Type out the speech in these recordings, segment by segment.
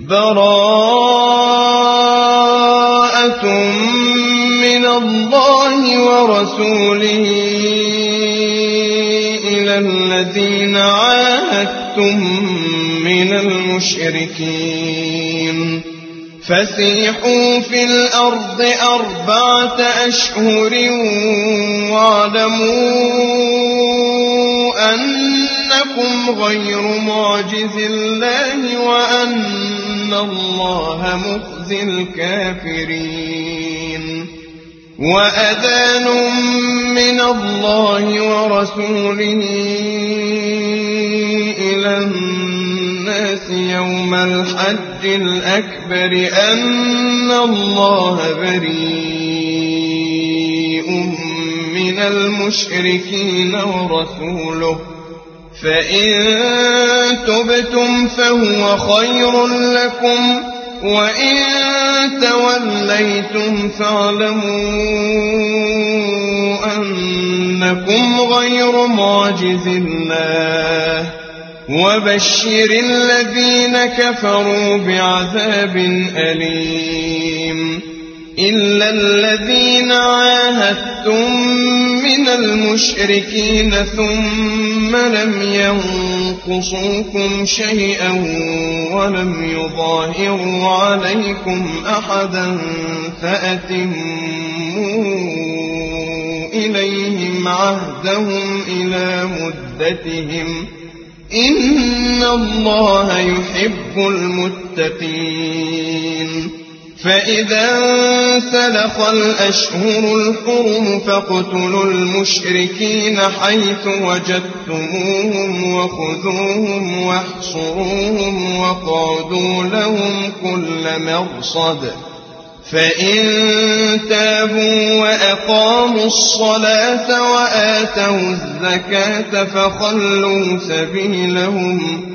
براءة من الله ورسوله إلى الذين عاهدتم من المشركين فسيحوا في الأرض 4 أشهر واعلموا أنكم غير معجز الله وأن الله مخزي الكافرين وأذان من الله ورسوله إلى الناس يوم الحج الأكبر أن الله بريء من المشركين ورسوله فإن تبتم فهو خير لكم وإن توليتم فاعلموا أنكم غير معجز الله وبشر الذين كفروا بعذاب أليم إلا الذين عاهدتم من المشركين ثم لم ينقصوكم شيئا ولم يظاهروا عليكم أحدا فأتموا إليهم عهدهم إلى مدتهم إن الله يحب المتقين فإذا انسلخ الأشهر الحرم فاقتلوا المشركين حيث وجدتموهم وخذوهم واحصروهم وقعدوا لهم كل مرصد فإن تابوا وأقاموا الصلاة وآتوا الزكاة فخلوا سبيلهم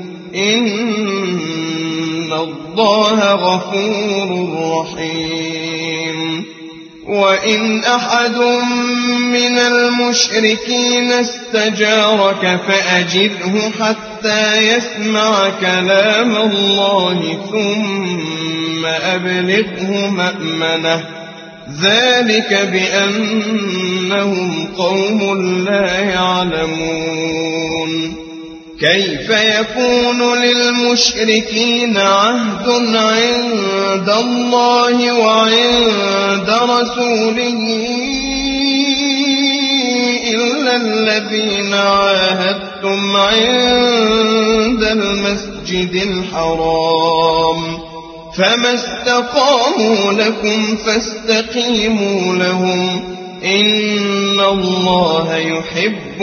إن الله غفور رحيم وإن أحد من المشركين استجارك فأجره حتى يسمع كلام الله ثم أبلغه مأمنه ذلك بأنهم قوم لا يعلمون كيف يكون للمشركين عهد عند الله وعند رسوله إلا الذين عاهدتم عند المسجد الحرام فما استقاموا لكم فاستقيموا لهم إن الله يحب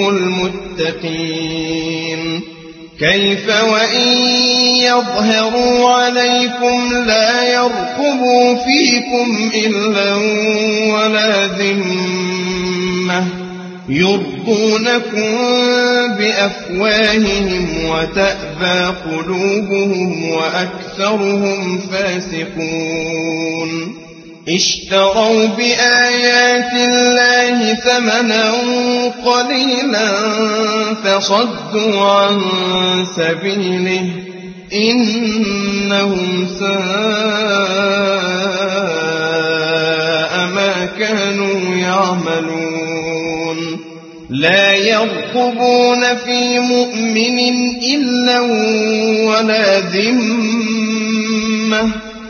المتقين كيف وإن يظهروا عليكم لا يرقبوا فيكم إلا ولا ذمة يرضونكم بأفواههم وتأبى قلوبهم وأكثرهم فاسقون اشتروا بآيات الله ثمنا قليلا فصدوا عن سبيله إنهم ساء ما كانوا يعملون لا يرقبون في مؤمن إلا ولا ذمة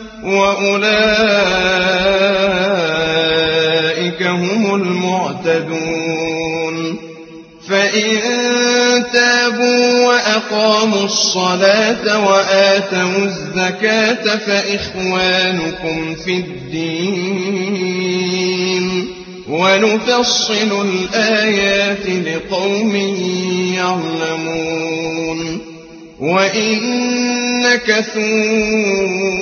وأولئك هم المعتدون فإن تابوا وأقاموا الصلاة وآتوا الزكاة فإخوانكم في الدين ونفصل الآيات لقوم يعلمون وإن نكثوا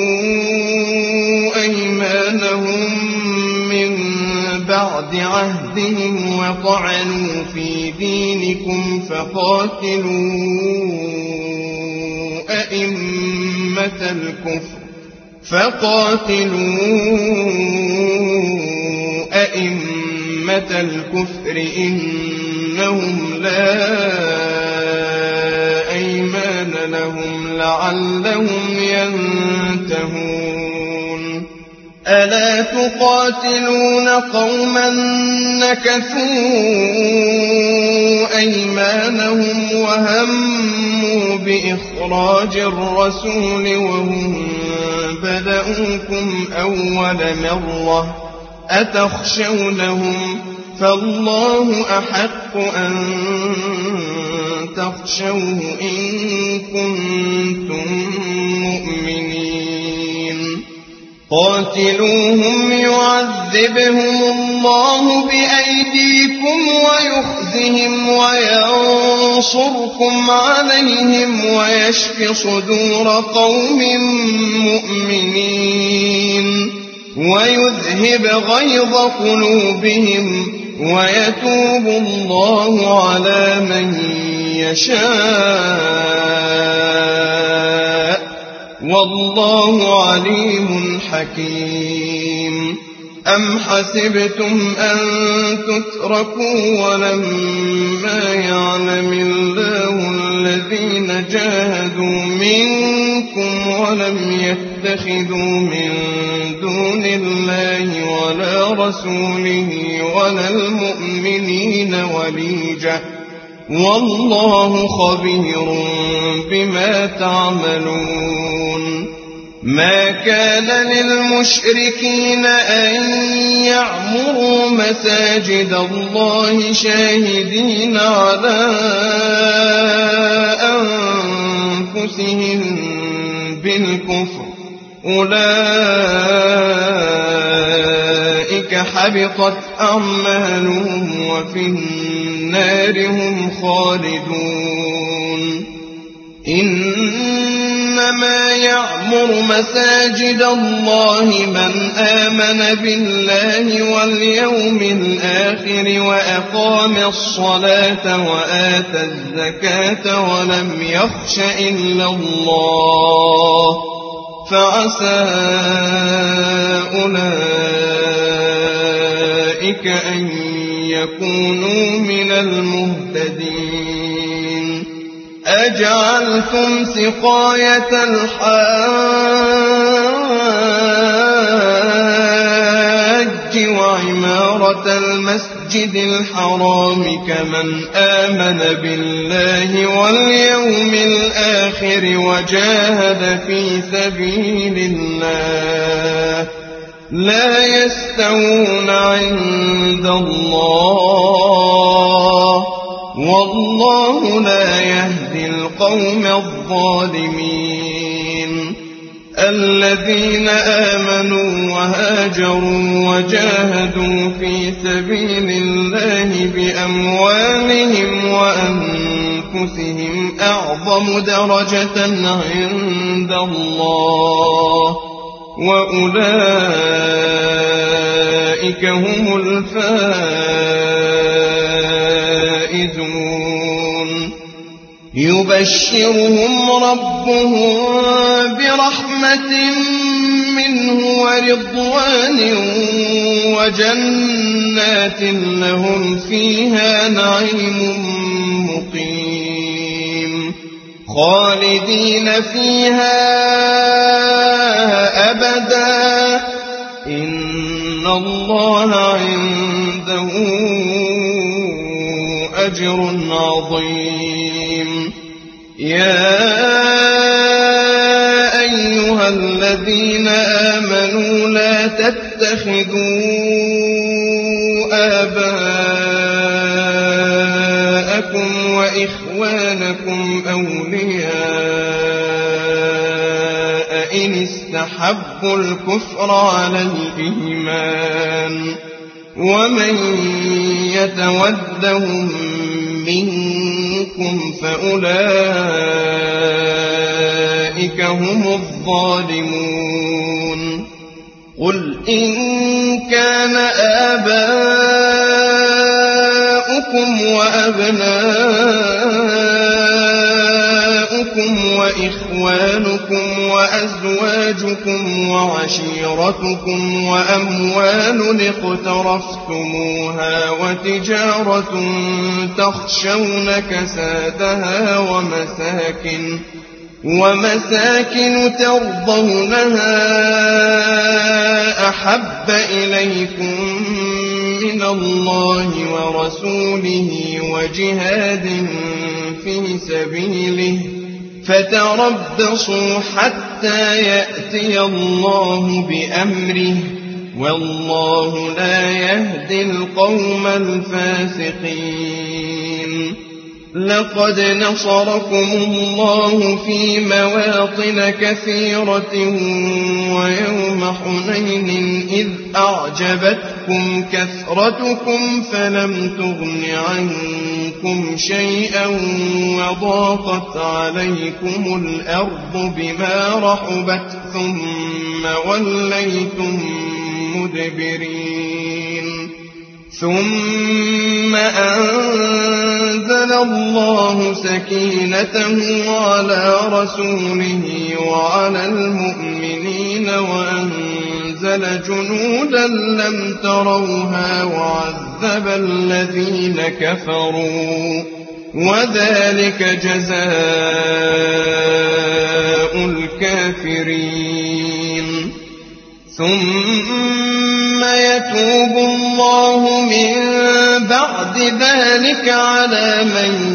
أيمانهم من بعد عهدهم وطعنوا في دينكم فقاتلوا أئمة الكفر إنهم لا أيمان لهم لعلهم ينتهون ألا تقاتلون قوما نكثوا أيمانهم وهموا بإخراج الرسول وهم بدؤوكم أول مرة أتخشونهم فالله أحق أن تخشوه إن كنتم مؤمنين قاتلوهم يعذبهم الله بأيديكم ويخزهم وينصركم عليهم ويشف صدور قوم مؤمنين ويذهب غيظ قلوبهم ويتوب الله على من يشاء والله عليم حكيم أم حسبتم أن تتركوا ولما يعلم الله الذين جاهدوا منكم ولم يتخذوا من دون الله ولا رسوله ولا المؤمنين وليجة والله خبير بما تعملون ما كان للمشركين أن يعمروا مساجد الله شاهدين على أنفسهم بالكفر أولئك حبطت أعمالهم وفي النار هم خالدون إنما يعمر مساجد الله من آمن بالله واليوم الآخر وأقام الصلاة وآتى الزكاة ولم يخش إلا الله فعسى أولئك أن يكونوا من المهتدين أجعلتم سقاية الحاج وعمارة المسجد الحرام كمن آمن بالله واليوم الآخر وجاهد في سبيل الله لا يستوون عند الله والله لا يهدي القوم الظالمين الذين آمنوا وهاجروا وجاهدوا في سبيل الله بأموالهم وأنفسهم أعظم درجة عند الله وأولئك هم الفائزون يبشرهم ربهم برحمة منه ورضوان وجنات لهم فيها نعيم مقيم خالدين فيها أبدا إن الله عنده أجر عظيم يا أيها الذين آمنوا لا تتخذوا آباءكم وإخوانكم أولياء إن استحبوا الكفر على الإيمان ومن يتولهم منكم فأولئك هم الظالمون قل إن كان آباؤكم وأبناؤكم وإخوانكم وأزواجكم وعشيرتكم وأموال اقترفتموها وتجارة تخشون كسادها ومساكن ترضونها أحب إليكم من الله ورسوله وجهاد في سبيله فتربصوا حتى يأتي الله بأمره والله لا يهدي القوم الفاسقين. لقد نصركم الله في مواطن كثيرة ويوم حنين إذ أعجبتكم كثرتكم فلم تغن عنكم شيئا وضاقت عليكم الأرض بما رحبت ثم وليتم مدبرين. ثم أنزل الله سكينته على رسوله وعلى المؤمنين وأنزل جنودا لم تروها وعذب الذين كفروا وذلك جزاء الكافرين. ثم يتوب الله من بعد ذلك على من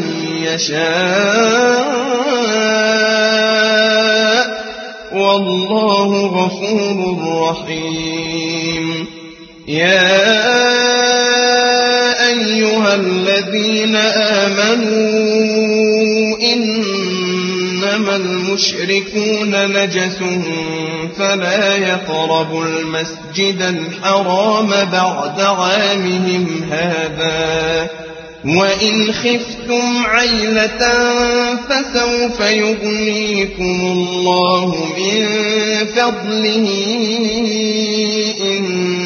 يشاء والله غفور رحيم. يا أيها الذين آمنوا إنما المشركون نجس فلا يقربوا المسجد الحرام بعد عامهم هذا وإن خفتم عيلة فسوف يغنيكم الله من فضله إن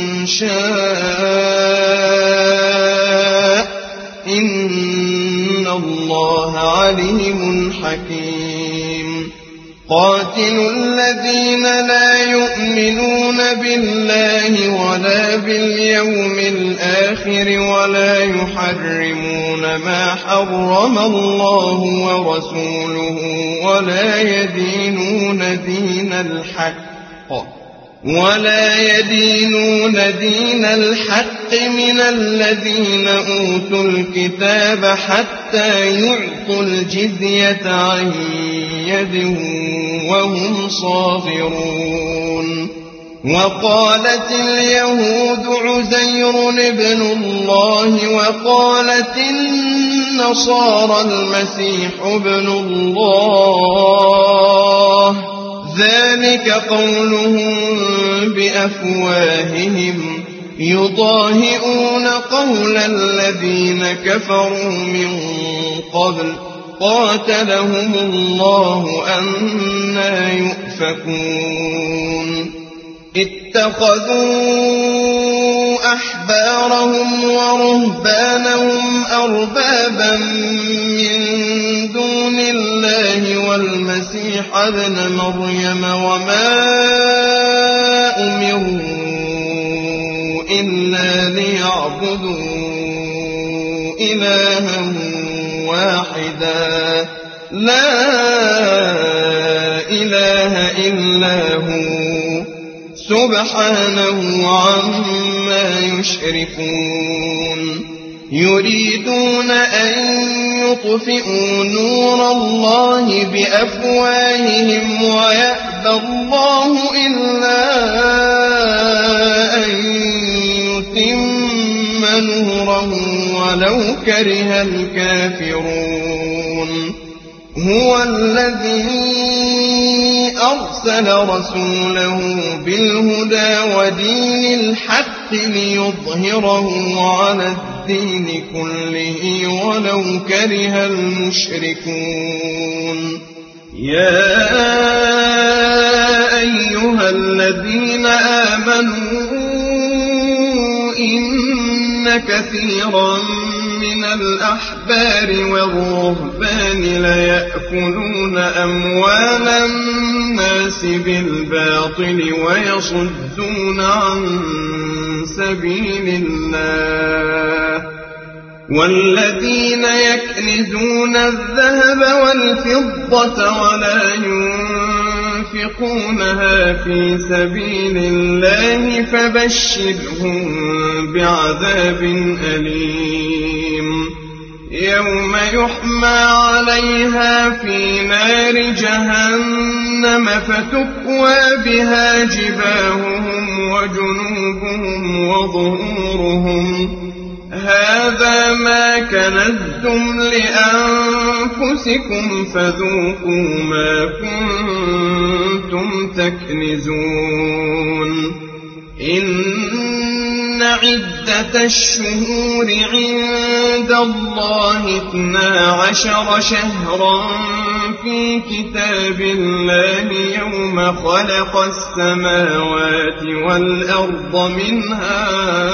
شاء إن الله عليم حكيم. قاتلوا الذين لا يؤمنون بالله ولا باليوم الآخر ولا يحرمون ما حرم الله ورسوله ولا يدينون دين الحق من الذين أوتوا الكتاب حتى يعطوا الجزية عن يد وهم صاغرون. وقالت اليهود عزير ابن الله وقالت النصارى المسيح ابن الله ذلك قولهم بأفواههم يضاهئون قول الذين كفروا من قبل قاتلهم الله أنى يؤفكون. اتخذوا أحبارهم ورهبانهم أربابا من دون الله والمسيح ابن مريم وما أمروا إلا ليعبدوا إلها واحدا لا إله إلا هو سبحانه عما يشركون. يريدون أن يطفئوا نور الله بأفواههم ويأبى الله إلا أن يتم نوره ولو كره الكافرون. هو الذي أرسل رسوله بالهدى ودين الحق ليظهره على الدين كله ولو كره المشركون. يا أيها الذين آمنوا إن كثيرا من الأحبار والرهبان ليأكلون أموال الناس بالباطل ويصدون عن سبيل الله والذين يكنزون الذهب والفضة ولا ينفقونها في سبيل الله فبشرهم بعذاب أليم يوم يحمى عليها في نار جهنم فتكوى بها جباههم وجنوبهم وظهورهم هذا ما كنزتم لأنفسكم فذوقوا ما كنتم تكنزون إن عدة الشهور عند الله 12 شهرا في كتاب الله يوم خلق السماوات والأرض منها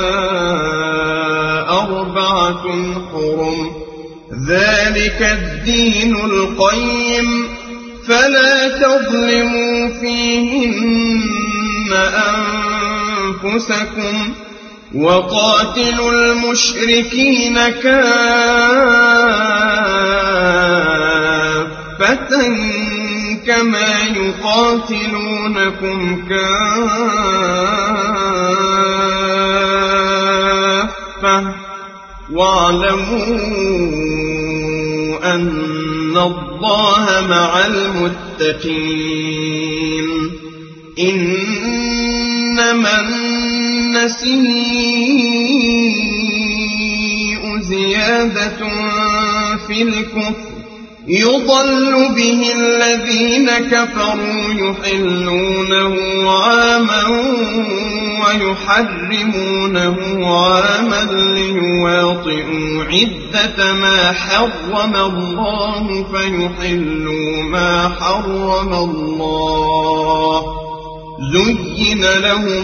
4 حرم ذلك الدين القيم فلا تظلموا فيهن أنفسكم وقاتلوا المشركين كافة كما يقاتلونكم كافة واعلموا أن الله مع المتقين إنما النسيء زيادة في الكفر يضل به الذين كفروا يحلونه عاما ويحرمونه عاما ليواطئوا عدة ما حرم الله فيحلوا ما حرم الله زين لهم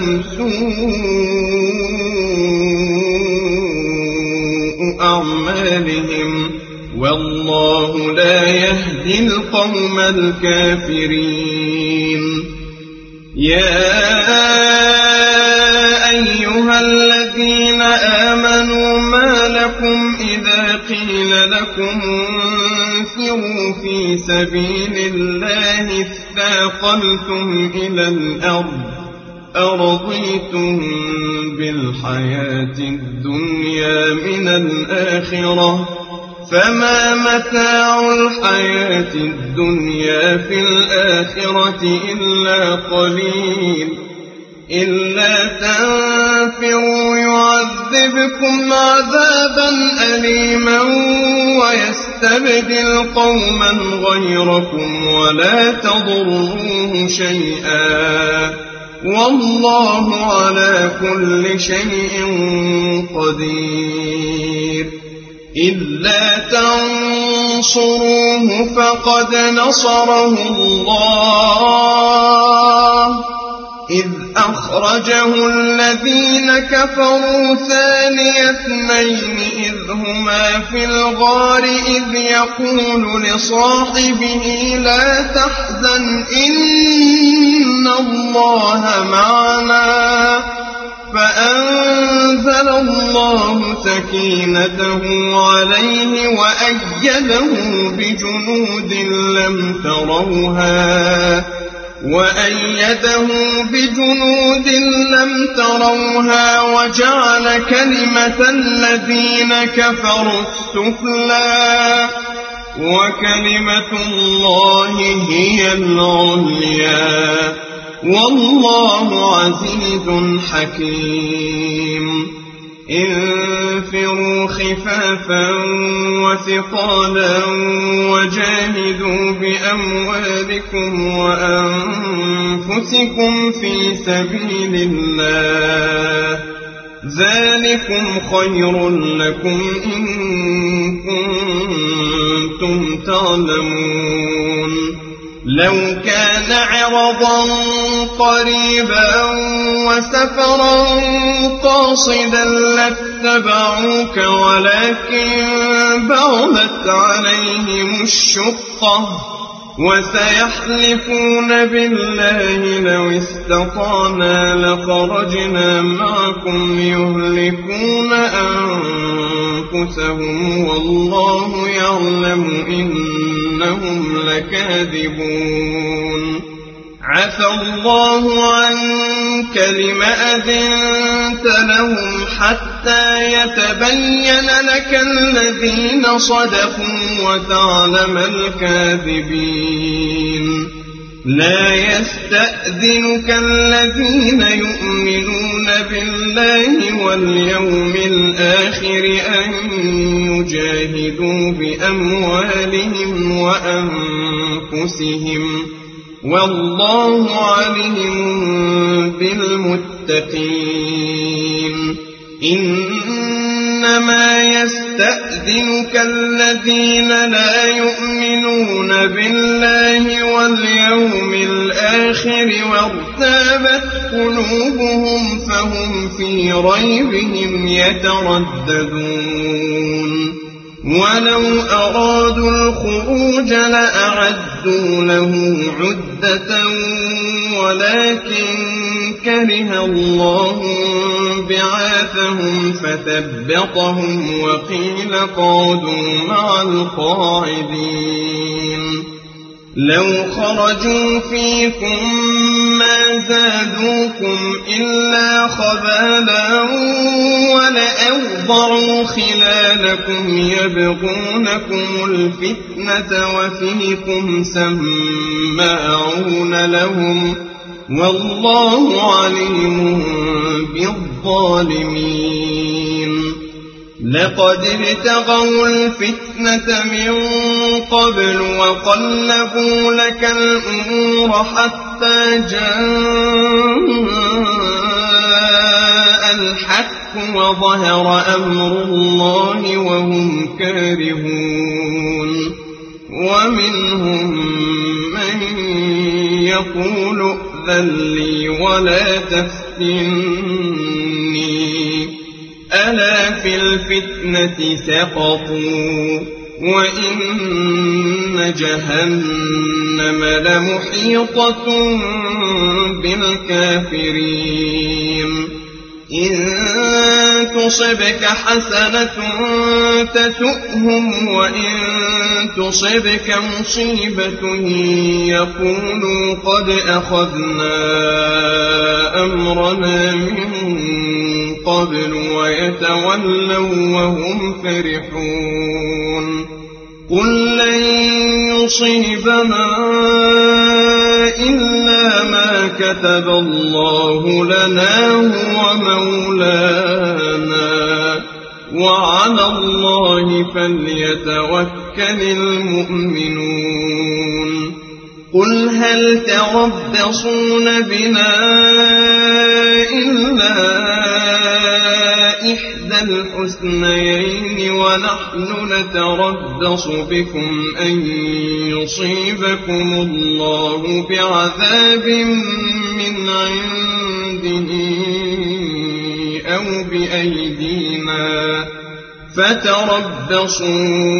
سوء أعمالهم والله لا يهدي القوم الكافرين يا أيها الذين آمنوا ما لكم إذا قيل لكم انفروا في سبيل الله اثاقلتم إلى الأرض أرضيتم بالحياة الدنيا من الآخرة فما متاع الحياة الدنيا في الآخرة إلا قليل إلا تنفروا يعذبكم عذابا أليما ويستبدل قوما غيركم ولا تضروه شيئا والله على كل شيء قدير إلا تنصروه فقد نصره الله إذ أخرجه الذين كفروا ثاني اثنين إذ هما في الغار إذ يقول لصاحبه لا تحزن إن الله معنا فأنزل الله سكينته عليه وأيده بجنود لم تروها وجعل كلمة الذين كفروا السفلى وكلمة الله هي العليا والله عزيز حكيم انفروا خفافا وثقالا وجاهدوا بأموالكم وأنفسكم في سبيل الله ذلكم خير لكم إن كنتم تعلمون لو كان عرضا قريبا وسفرا قاصدا لاتبعوك ولكن بعدت عليهم الشقة وسيحلفون بالله لو استطعنا لخرجنا معكم يهلكون أنفسهم والله يعلم إنهم لكاذبون عفى الله عنك لم أذنت لهم حتى يتبين لك الذين صدقوا وتعلم الكاذبين لا يستأذنك الذين يؤمنون بالله واليوم الآخر أن يجاهدوا بأموالهم وأنفسهم والله عليم بالمتقين إنما يستأذنك الذين لا يؤمنون بالله واليوم الآخر وارتابت قلوبهم فهم في ريبهم يترددون ولو أرادوا الخروج لأعدوا له عدة ولكن كره الله بعاثهم فثبطهم وقيل قعدوا مع القاعدين لو خرجوا فيكم ما زادوكم إلا خبالا ولأوضعوا خلالكم يبغونكم الفتنة وفيكم سماعون لهم والله عليم بالظالمين لقد ابتغوا الفتنة من قبل وقلبوا لك الأمور حتى جاء الحق وظهر أمر الله وهم كارهون ومنهم من يقول ائذن لي ولا تفتني ألا في الفتنة سقطوا وإن جهنم لمحيطة بالكافرين إن تصبك حسنة تسؤهم وإن تصبك مصيبة يقولوا قد أخذنا أمرنا من قبل ويتولوا وهم فرحون قل لن يصيبنا إلا ما كتب الله لنا هو مولانا وعلى الله فليتوكل المؤمنون قل هل تربصون بنا إلا إحدى الحسنيين ونحن نتربص بكم أن يصيبكم الله بعذاب من عنده أو بأيدينا فتربصوا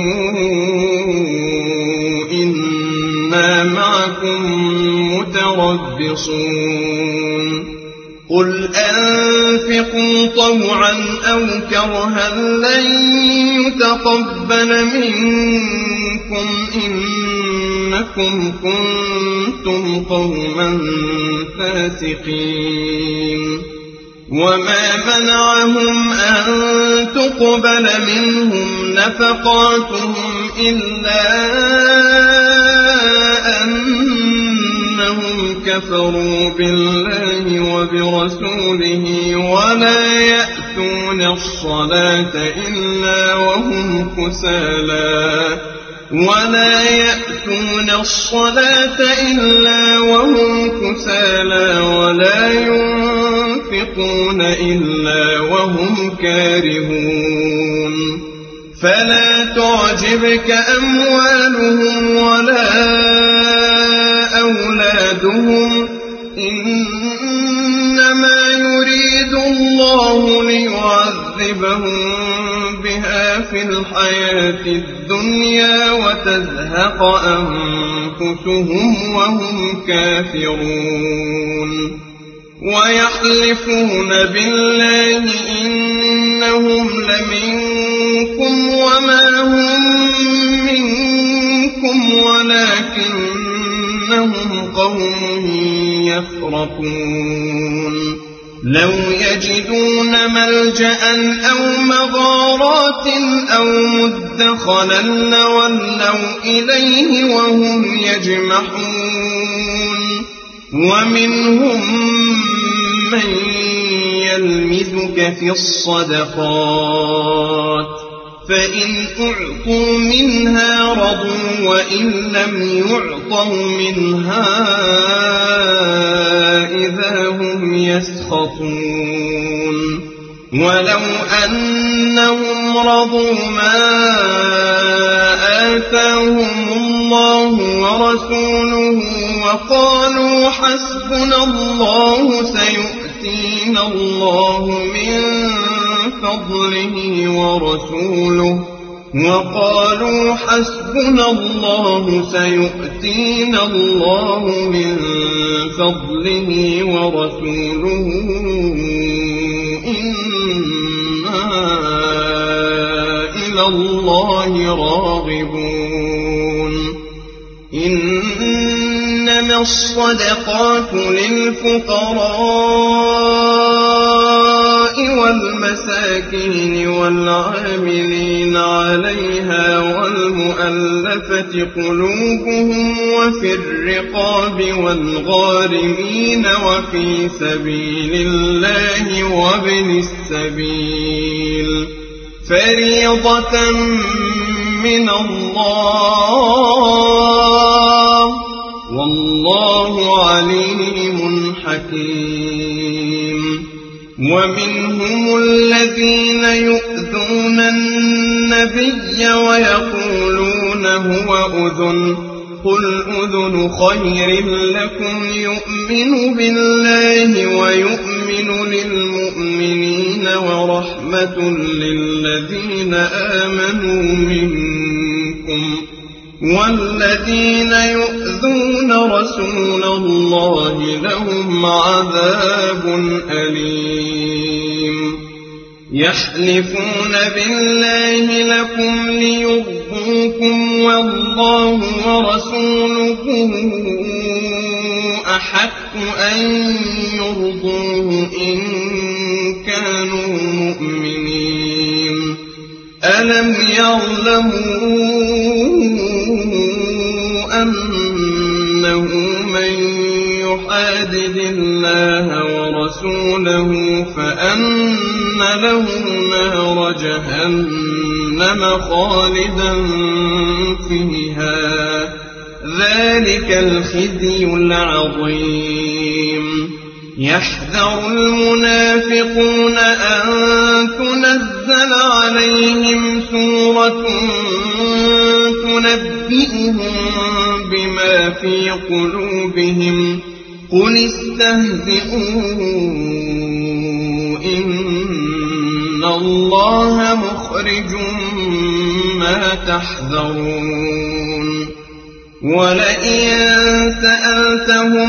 إنا معكم متربصون قل أنفقوا طوعا أو كرها لن يتقبل منكم إنكم كنتم قوما فاسقين وما منعهم أن تقبل منهم نفقاتهم إلا أنهم كفروا بالله وبرسوله ولا يأتون الصلاة إلا وهم كسالى ولا ينفقون إلا وهم كارهون فلا تعجبك أموالهم ولا أولادهم إنما يريد الله ليعذبهم بها في الحياة الدنيا وتزهق أنفسهم وهم كافرون ويحلفون بالله إنهم لمنكم وما هم منكم ولكنهم قوم يفرقون لو يجدون ملجأ أو مغارات أو مدخلا لولوا إليه وهم يجمحون ومنهم من يلمزك في الصدقات فإن أعطوا منها رضوا وإن لم يعطوا منها إذا هم يسخطون ولو أنهم رضوا ما آتاهم الله ورسوله وقالوا حسبنا الله سيؤتينا الله من فضله ورسوله وقالوا حسبنا الله سيؤتينا الله من فضله ورسوله إنا إلى الله راغبون إنما الصدقات للفقراء والمساكين والعاملين عليها والمؤلفة قلوبهم وفي الرقاب والغارمين وفي سبيل الله وابن السبيل فريضة من الله والله عليم حكيم ومنهم الذين يؤذون النبي ويقولون هو أذن قل أذن خير لكم يؤمن بالله ويؤمن للمؤمنين ورحمة للذين آمنوا منكم والذين يؤذون رسول الله لهم عذاب أليم يحلفون بالله لكم ليرضوكم والله ورسوله أحق أن يرضوه إن كانوا مؤمنين ألم يعلموا أنه من يحادد الله ورسوله فأن له نار جهنم خالدا فيها ذلك الخزي العظيم يحذر المنافقون أن تنزل عليهم سورة تنبئهم بما في قلوبهم قل استهزئوا إن الله مخرج ما تحذرون ولئن سألتهم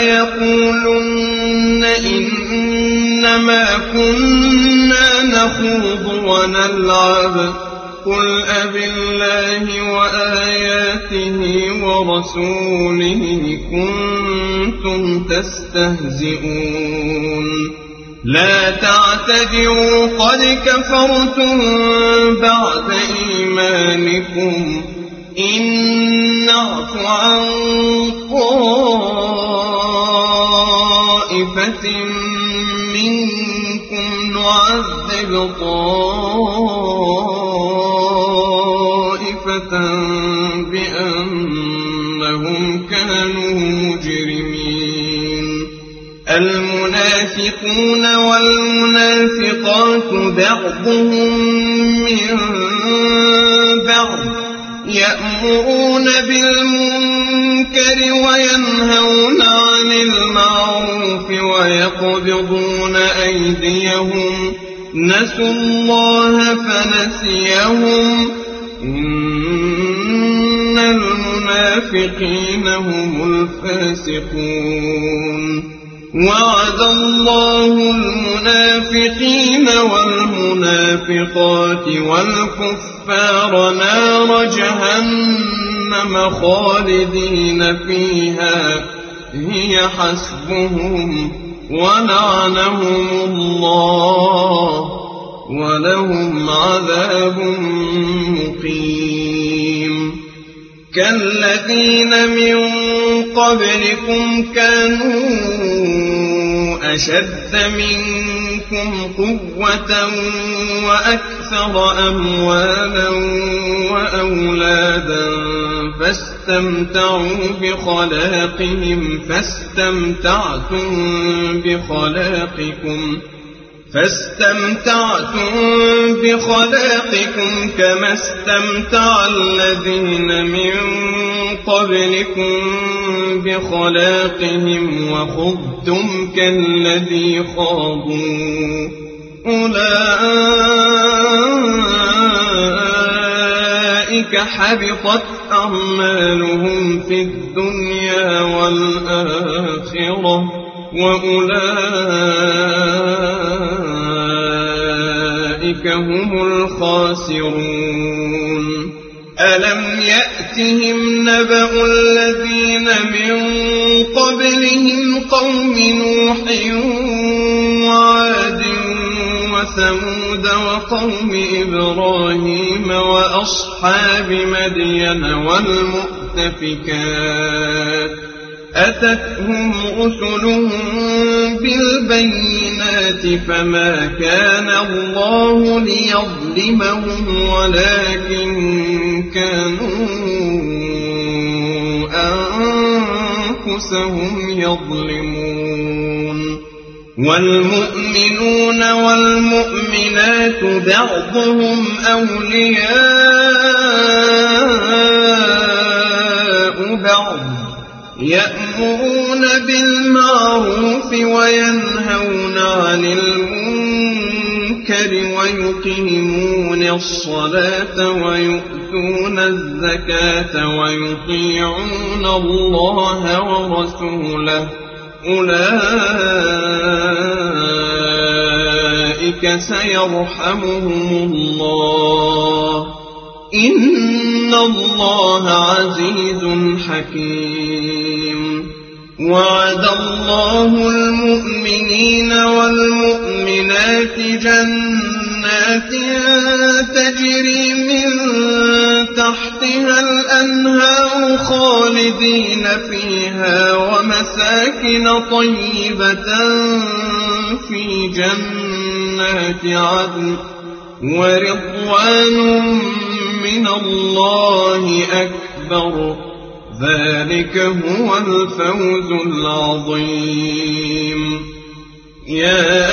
ليقولن إنما كنا نخوض ونلعب قل أبالله وآياته ورسوله كنتم تستهزئون لا تعتذروا قد كفرتم بعد إيمانكم إن نعف عن طائفة منكم نعذب طائفة بأنهم كانوا مجرمين المنافقون والمنافقات بعضهم من بعض يأمرون بالمنكر وينهون عن المعروف ويقبضون أيديهم نسوا الله فنسيهم إن المنافقين هم الفاسقون وعد الله المنافقين والمنافقات والكفار نار جهنم خالدين فيها هي حسبهم ولعنهم الله ولهم عذاب مقيم كالذين من قبلكم كانوا أشد منكم قوة وأكثر أموالا وأولادا فاستمتعوا بخلاقكم كما استمتع الذين من قبلكم بخلاقهم وخضتم كالذي خاضوا أولئك حبطت أعمالهم في الدنيا والآخرة وأولئك هم الخاسرون ألم يأتهم نبأ الذين من قبلهم قوم نوح وعاد وثمود وقوم إبراهيم وأصحاب مدين والمؤتفكات أتتهم رسلهم بالبينات فما كان الله ليظلمهم ولكن كانوا أنفسهم يظلمون والمؤمنون والمؤمنات بعضهم أولياء بعض يأمرون بالمعروف وينهون عن المنكر ويقيمون الصلاة ويؤتون الزكاة ويطيعون الله ورسوله أولئك سيرحمهم الله إن الله عزيز حكيم وعد الله المؤمنين والمؤمنات جنات تجري من تحتها الأنهار خالدين فيها ومساكن طيبة في جنات عدن ورضوان من الله أكبر ذلك هو الفوز العظيم يا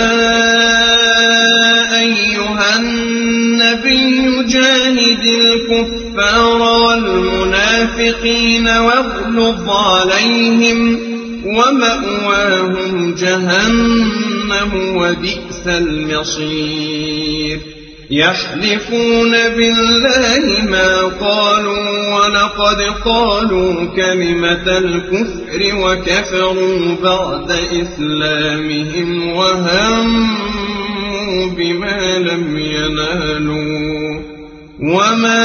أيها النبي جاهد الكفار والمنافقين واغلظ عليهم ومأواهم جهنم وبئس المصير يحلفون بالله ما قالوا ولقد قالوا كلمة الكفر وكفروا بعد إسلامهم وهموا بما لم ينالوا وما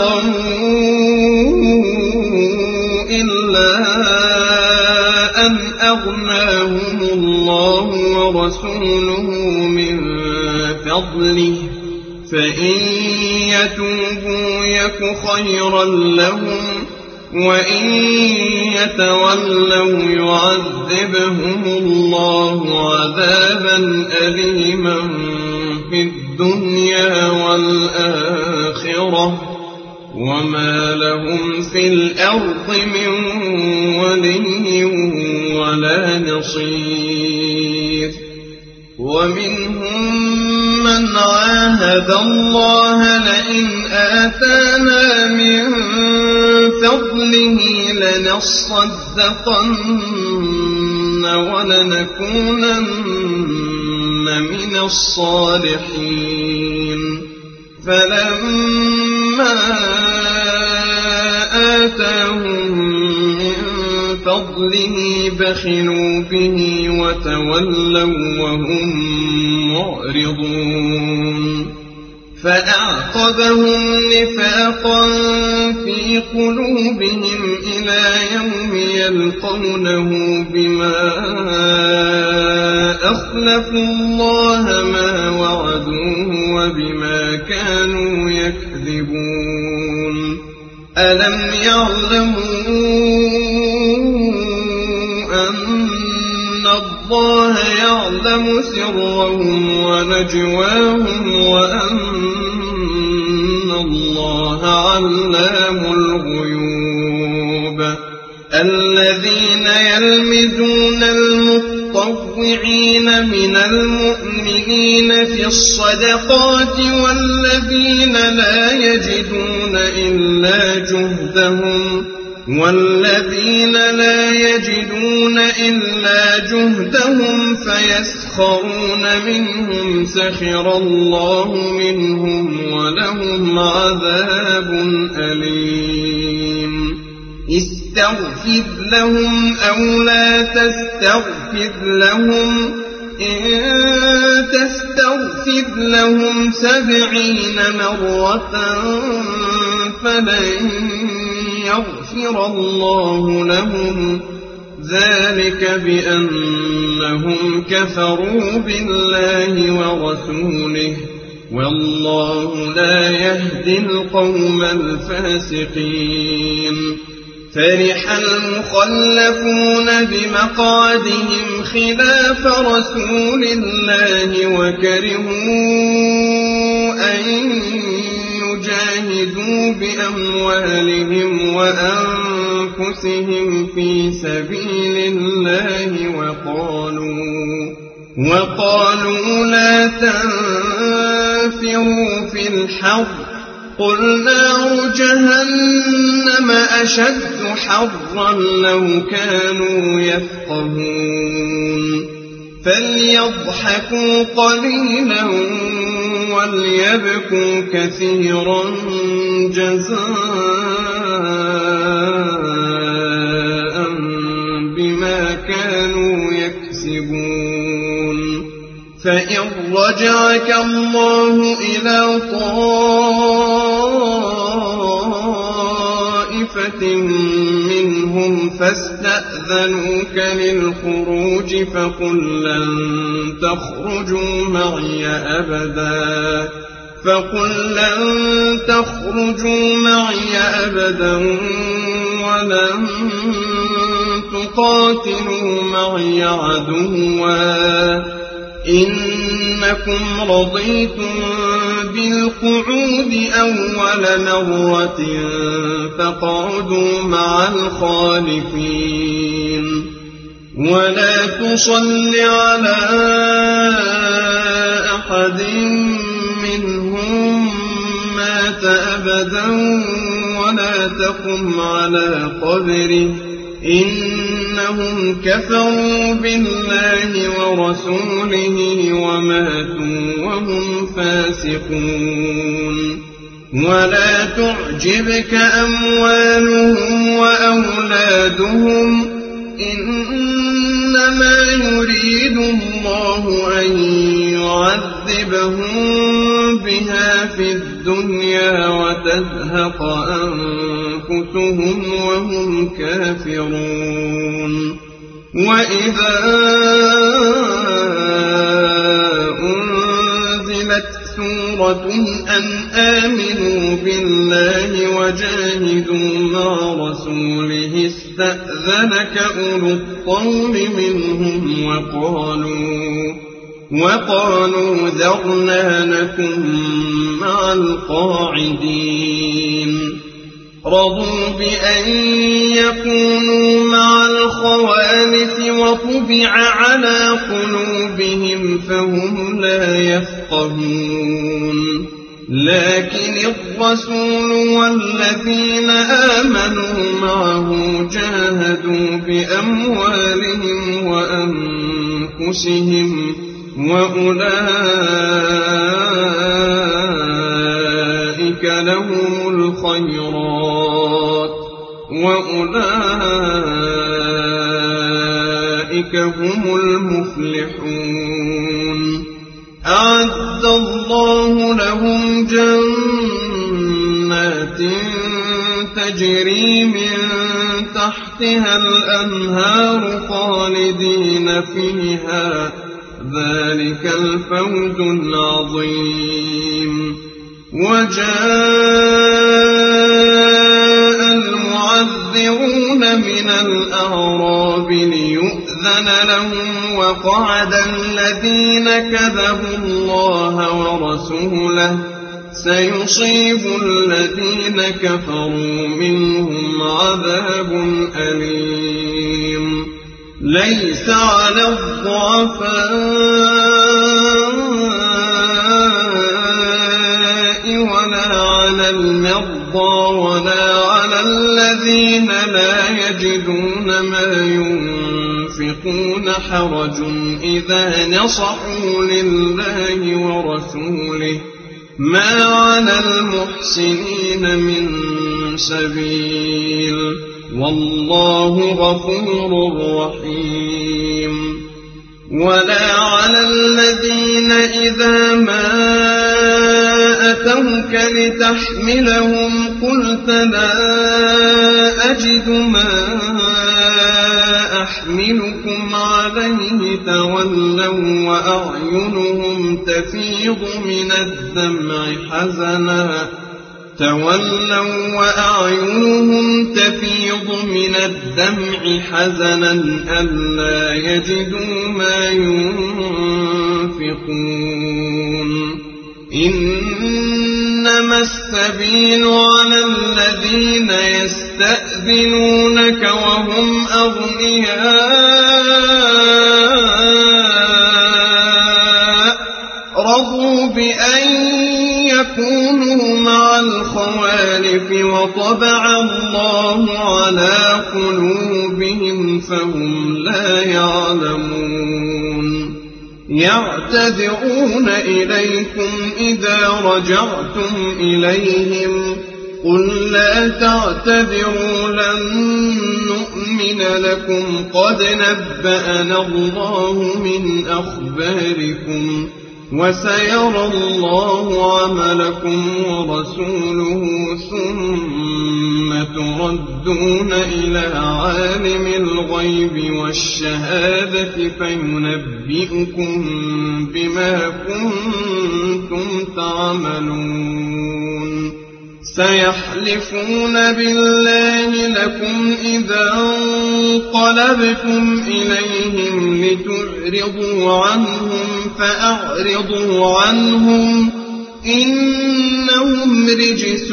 نقموا إلا أن أغناهم الله ورسوله من فضله فإن يتوبوا يك خيرا لهم وإن يتولوا يعذبهم الله عذابا أليما في الدنيا والآخرة وما لهم في الأرض من ولي ولا نصير ومنهم ممن عاهد الله لئن آتانا من فضله لنصدقن ولنكونن من الصالحين فلما آتاهم من فضله بخلوا به وتولوا وهم معرضون فأعقبهم نفاقا في قلوبهم إلى يوم يلقونه بما أخلفوا الله ما وعدوه وبما كانوا يكذبون ألم يعلموا أن الله يعلم سرهم ونجواهم وأن الله علام الغيوب الذين يلمزون المطوعين من المؤمنين في الصدقات والذين لا يجدون إلا جهدهم فيسخرون منهم سخر الله منهم ولهم عذاب أليم استغفر لهم أو لا تستغفر لهم إن تستغفر لهم 70 مرة فلن يغفر الله لهم ذلك بأنهم كفروا بالله ورسوله والله لا يهدي القوم الفاسقين فرح المخلفون بمقعدهم خلاف رسول الله وكرهوا أن يجاهدوا بأموالهم وأنفسهم في سبيل الله وقالوا لا تنفروا في الحر قل نار جهنم أشد حرا لو كانوا يفقهون فليضحكوا قليلا وليبكوا كثيرا جزاء بما كانوا يكسبون فإن رجعك الله إلى طائفة منهم فاستأذنوك للخروج فقل لن تخرجوا معي أبدا ولن تقاتلوا معي عدوا إنكم رضيتم بالقعود أول مرة فاقعدوا مع الخالفين ولا تصل على أحد منهم مات أبدا ولا تقم على قبره إنهم كفروا بالله ورسوله وماتوا وهم فاسقون ولا تعجبك أموالهم وأولادهم إنما يريد الله أن يعذبهم بها في الدنيا وتزهق أنفسهم وهم كافرون وإذا أنزلت سورة أن آمنوا بالله وجاهدوا مع رسوله استأذنك أولو الطول منهم وقالوا ذرنا نكن مع القاعدين رضوا بأن يكونوا مع الخوالف وطبع على قلوبهم فهم لا يفقهون لكن الرسول والذين آمنوا معه جاهدوا بأموالهم وأنفسهم وأولئك لهم الخيرات وأولئك هم المفلحون أعد الله لهم جنات تجري من تحتها الأنهار خالدين فيها ذلك الفوز العظيم وجاء المعذرون من الأعراب ليؤذن لهم وقعد الذين كذبوا الله ورسوله سيصيب الذين كفروا منهم عذاب أليم ليس على الضعفاء ولا على المرضى ولا على الذين لا يجدون ما ينفقون حرج إذا نصحوا لله ورسوله ما على المحسنين من سبيل والله غفور رحيم ولا على الذين إذا ما أتوك لتحملهم قلت لا أجد ما أحملكم عليه تولوا وأعينهم تفيض من الدمع حزنا ألا يجدوا ما ينفقون إنما السبيل على الذين يستأذنونك وهم أغنياء رضوا بأن يكونوا مع الخوالف وطبع الله على قلوبهم فهم لا يعلمون يعتذرون إليكم إذا رجعتم إليهم قل لا تعتذروا لن نؤمن لكم قد نبأنا الله من أخباركم وسيرى الله عملكم ورسوله ثم تردون إلى عالم الغيب والشهادة فينبئكم بما كنتم تعملون سيحلفون بالله لكم إذا انقلبتم إليهم لتعرضوا عنهم فأعرضوا عنهم إنهم رجس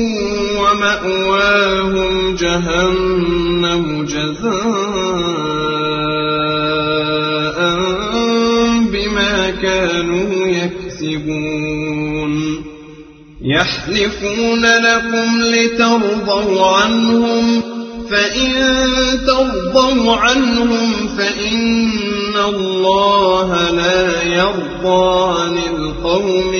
ومأواهم جهنم جزاء بما كانوا يكسبون يحلفون لكم لترضوا عنهم فإن ترضوا عنهم فإن الله لا يرضى عن القوم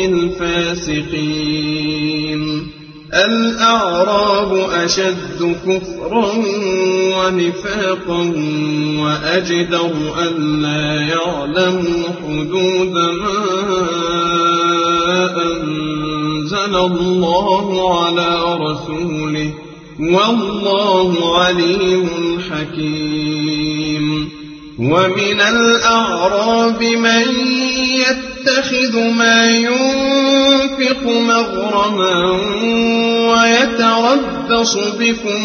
الفاسقين الأعراب أشد كفرا ونفاقا وأجدر ألا يعلموا حدود ما أنزل الله على رسوله والله عليم حكيم ومن الأعراب من يتخذ ما ينفق مغرما ويتربص بكم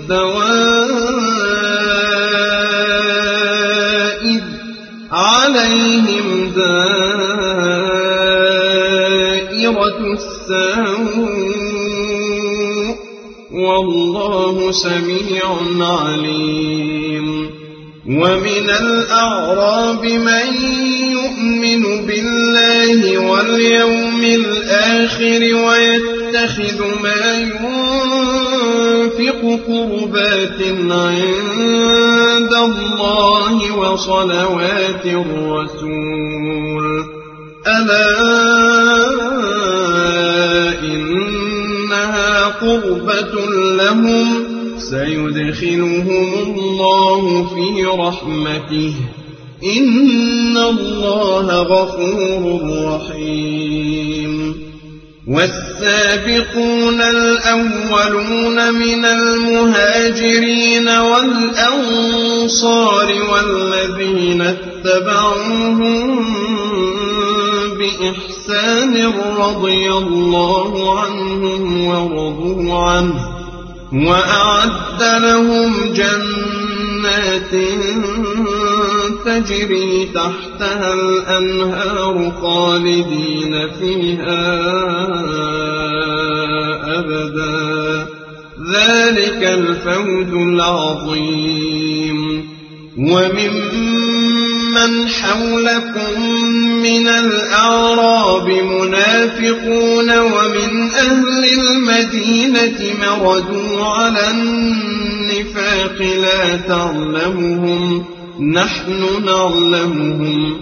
الدوائر عليهم دائرة السوء والله سميع عليم. ومن الأعراب من يؤمن بالله واليوم الآخر ويتخذ ما ينفق قربات عند الله وصلوات الرسول ألا إنها قربة لهم سيدخلهم الله في رحمته إن الله غفور رحيم. والسابقون الأولون من المهاجرين والأنصار والذين اتبعوهم بإحسان رضي الله عنهم ورضوا عنه وأعد لهم جنات تجري تحتها الأنهار خالدين فيها أبدا ذلك الفوز العظيم. وممن حولكم من الأعراب منافقون ومن أهل المدينة مردوا على النفاق لا تعلمهم نحن نعلمهم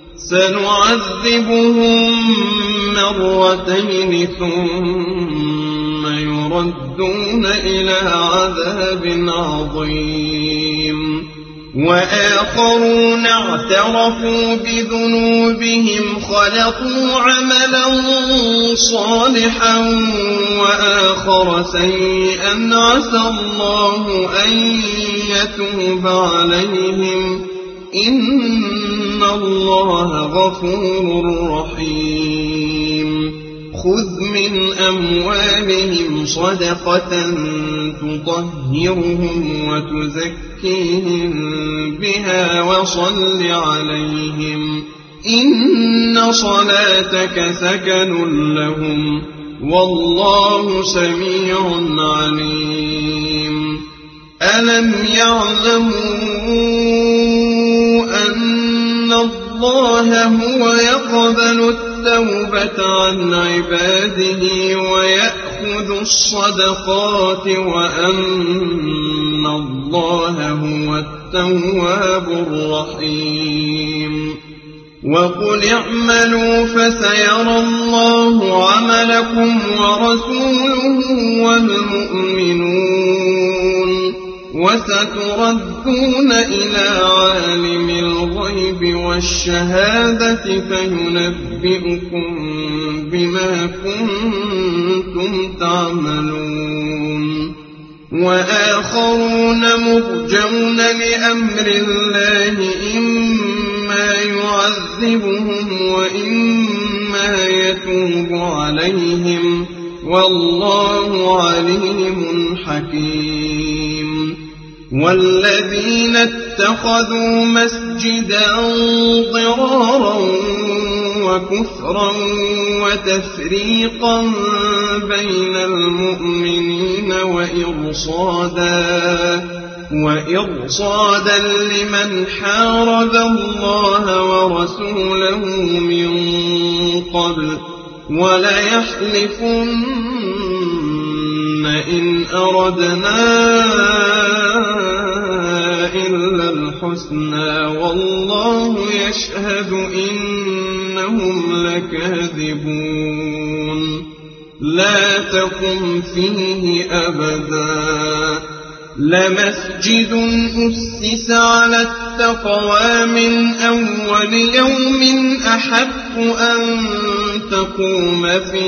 سنعذبهم مرتين ثم يردون إلى عذاب عظيم. وآخرون اعترفوا بذنوبهم خلقوا عملا صالحا وآخر سيئا عسى الله أن يتوب عليهم إن الله غفور رحيم. خذ من أموالهم صدقة تطهرهم وتزكيهم بها وصل عليهم إن صلاتك سكن لهم والله سميع عليم. ألم يعلموا أن الله هو يقبل التوبة عن عباده ويأخذ الصدقات وأن الله هو التواب الرحيم. وقل اعملوا فسيرى الله عملكم ورسوله والمؤمنون وستردون إلى عالم الغيب والشهادة فينبئكم بما كنتم تعملون. وآخرون مرجون لأمر الله إما يعذبهم وإما يتوب عليهم والله عليم حكيم. والذين اتخذوا مسجدا ضرارا وكفرا وتفريقا بين المؤمنين وإرصادا لمن حارب الله ورسوله من قبل وليحلفن إن أردنا إلا الحسنى والله يشهد إنهم لكاذبون. لا تقم فيه أبدا لمسجد أسس على التقوى من أول يوم أحق أن تقوم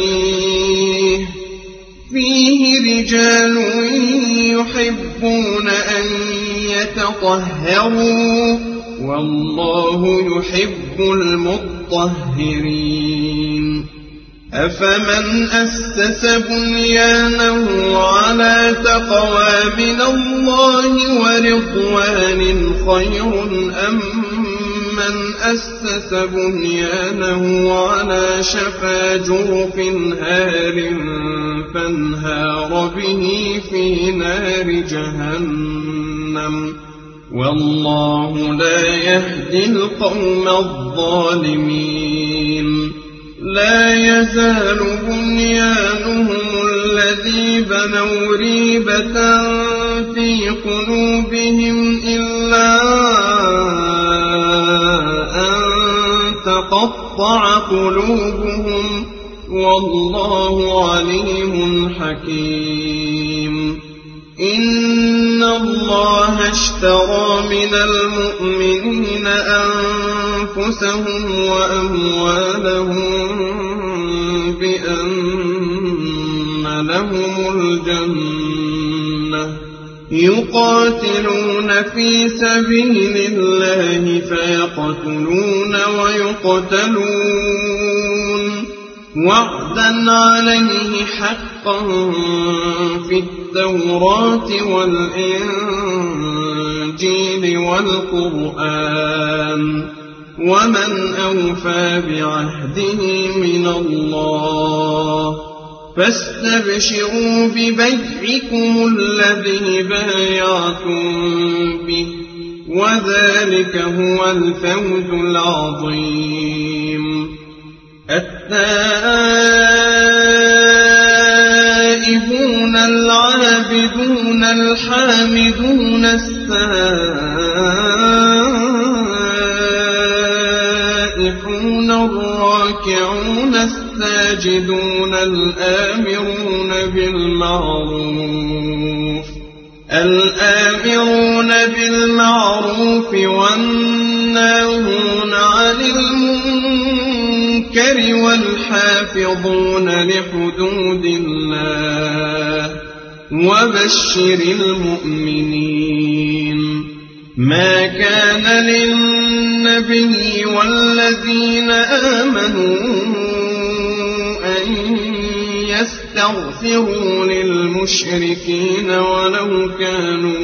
فيه رجال يحبون أن يتطهروا والله يحب المطهرين. أفمن أسس بنيانه على تقوى من الله ورضوان خير أم من أسس بنيانه على شفا جرف هار فانهار به في نار جهنم والله لا يهدي القوم الظالمين لا يزال بنيانهم الذي بنوا ريبة في قلوبهم إلا أن تقطع قلوبهم والله عليم حكيم إن الله اشترى من المؤمنين أنفسهم وأموالهم بأن لهم الجنة يقاتلون في سبيل الله فيقتلون ويقتلون وعدا عليه حقا في التوراة والإنجيل والقرآن ومن أوفى بعهده من الله فاستبشروا ببيعكم الذي بايعتم به وذلك هو الفوز العظيم التائبون العابدون الحامدون السائحون الراكعون الساجدون الآمرون بالمعروف والناهون عن المنكر والحافظون لحدود الله وبشر المؤمنين ما كان للنبي والذين آمنوا أن يستغفروا للمشركين ولو كانوا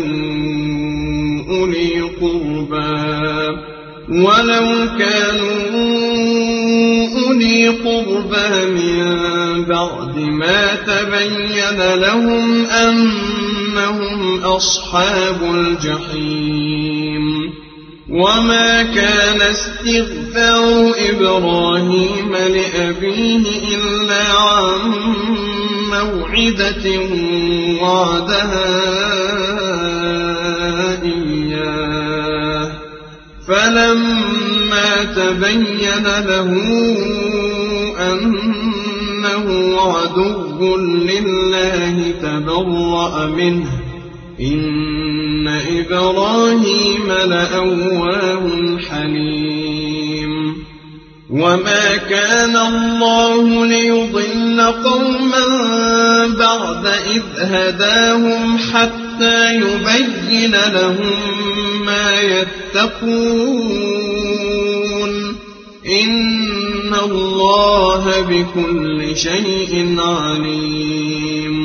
أولي قربى من بعد ما تبين لهم أنهم أصحاب الجحيم وما كان استغفار إبراهيم لأبيه إلا عن موعدة وعدها إياه فلما تبين له أنه عدو لله تبرأ منه إن إبراهيم لأواه حليم وما كان الله ليضل قوما بعد إذ هداهم حتى يبين لهم ما يتقون إن الله بكل شيء عليم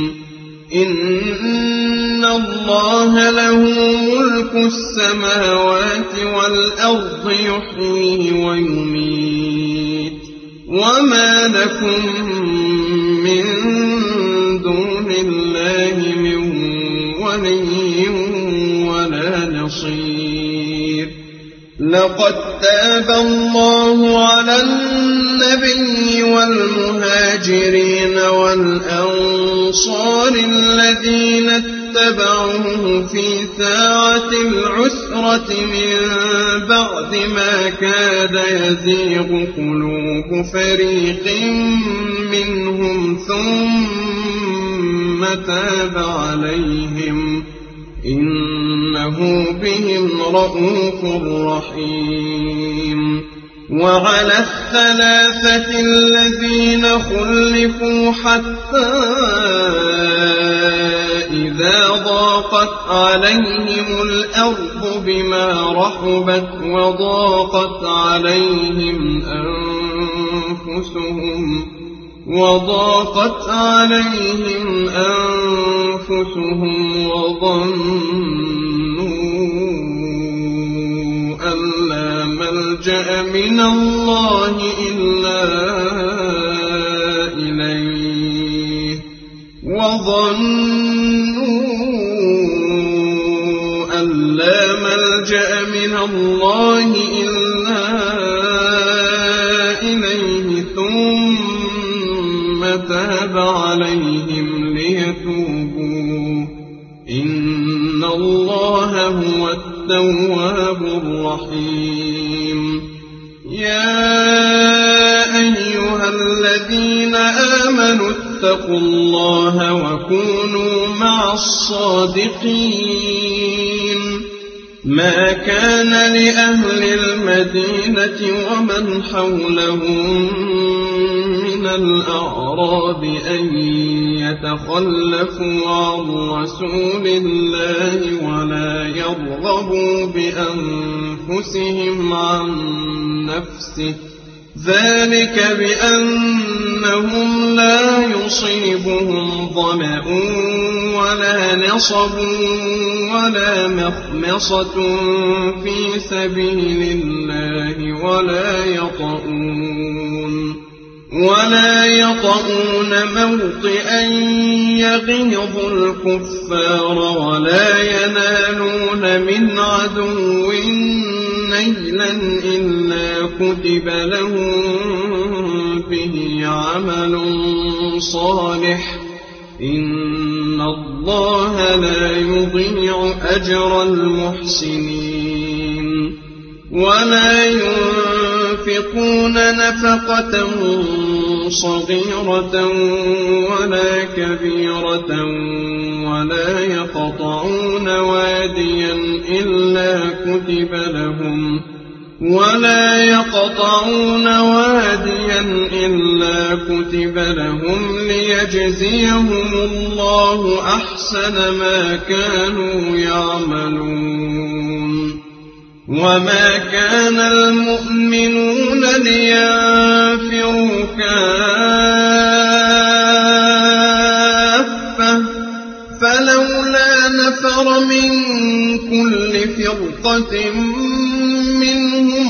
إن الله له ملك السماوات والأرض يحيي ويميت وما لكم من دون الله من ولي ولا نصير لقد تاب الله على النبي والمهاجرين والأنصار الذين اتبعوه في ساعة العسرة من بعد ما كاد يزيغ قلوب فريق منهم ثم تاب عليهم إنه بهم رءوف رحيم وعلى الثلاثة الذين خلفوا حتى إذا ضاقت عليهم الأرض بما رحبت وضاقت عليهم أنفسهم وظنوا أن لا ملجأ من الله إلا إليه وظنوا أن لا ملجأ من الله إلا إليه ثم تاب عليهم ليتوبوا إن الله هو التواب الرحيم يا أيها الذين آمنوا اتقوا الله وكونوا مع الصادقين ما كان لأهل المدينة ومن حولهم من الأعراب أن يتخلفوا عن رسول الله ولا يرغبوا بأنفسهم عن نفسه ذلك بأنهم لا يصيبهم ظمأ ولا نصب ولا مخمصة في سبيل الله ولا يطؤون موطئا يغيظ الكفار ولا ينالون من عدو نيلا إلا كتب لهم به عمل صالح إن الله لا يضيع أجر المحسنين ولا ينفقون نفقة صغيرة ولا كبيرة ولا يقطعون واديا إلا كتب لهم ليجزيهم الله أحسن ما كانوا يعملون وما كان المؤمنون لينفروا كافة فلولا نفر من كل فرقة منهم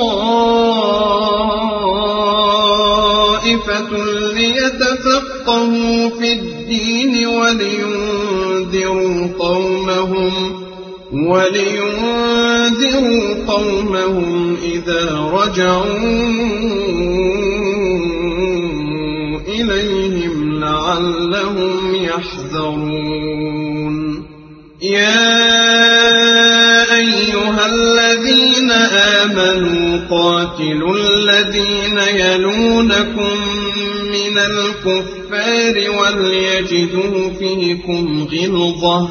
طائفة ليتفقهوا في الدين ولينذروا قومهم إذا رجعوا إليهم لعلهم يحذرون يا أيها الذين آمنوا قاتلوا الذين يلونكم من الكفار وليجدوا فيكم غلظة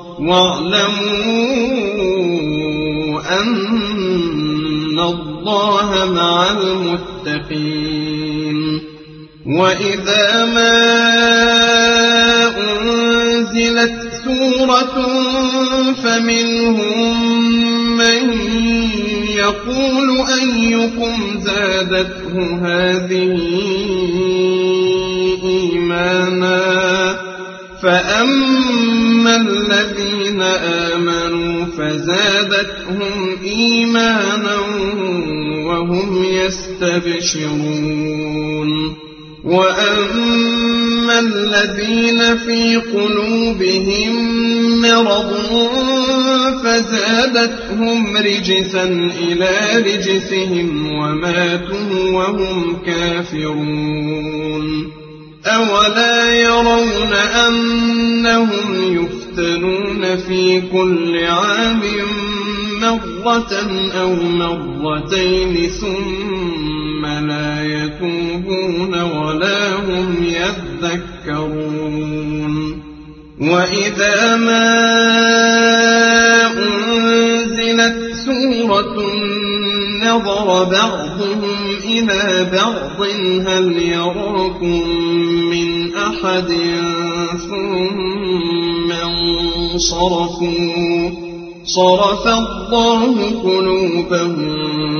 واعلموا أن الله مع المتقين وإذا ما أنزلت سورة فمنهم من يقول أيكم زادته هذه إيمانا فأما الذين آمنوا فزادتهم إيمانا وهم يستبشرون وأما الذين في قلوبهم مرض فزادتهم رجسا إلى رجسهم وماتوا وهم كافرون أولا يرون أنهم يفتنون في كل عام مرة أو مرتين ثم لا يتوبون ولا هم يذكرون وإذا ما أنزلت سورة نظر بعضهم إلى بعض هل يراكم من أحد ثم انصرفوا صرف الله قلوبهم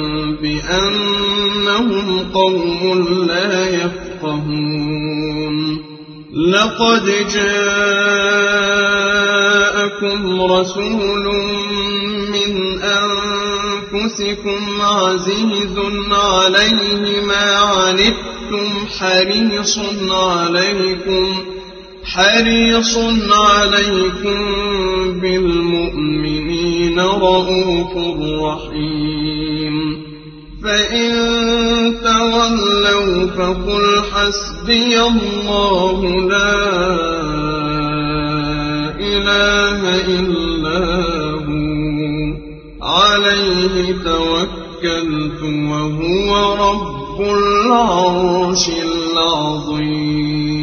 بأنهم قوم لا يفقهون لقد جاءكم رسول من أنفسكم عزيز عليه ما عنتم حريص عليكم بالمؤمنين رءوف رحيم فإن تولوا فقل حسبي الله لا إله إلا هو عليه توكلت وهو رب العرش العظيم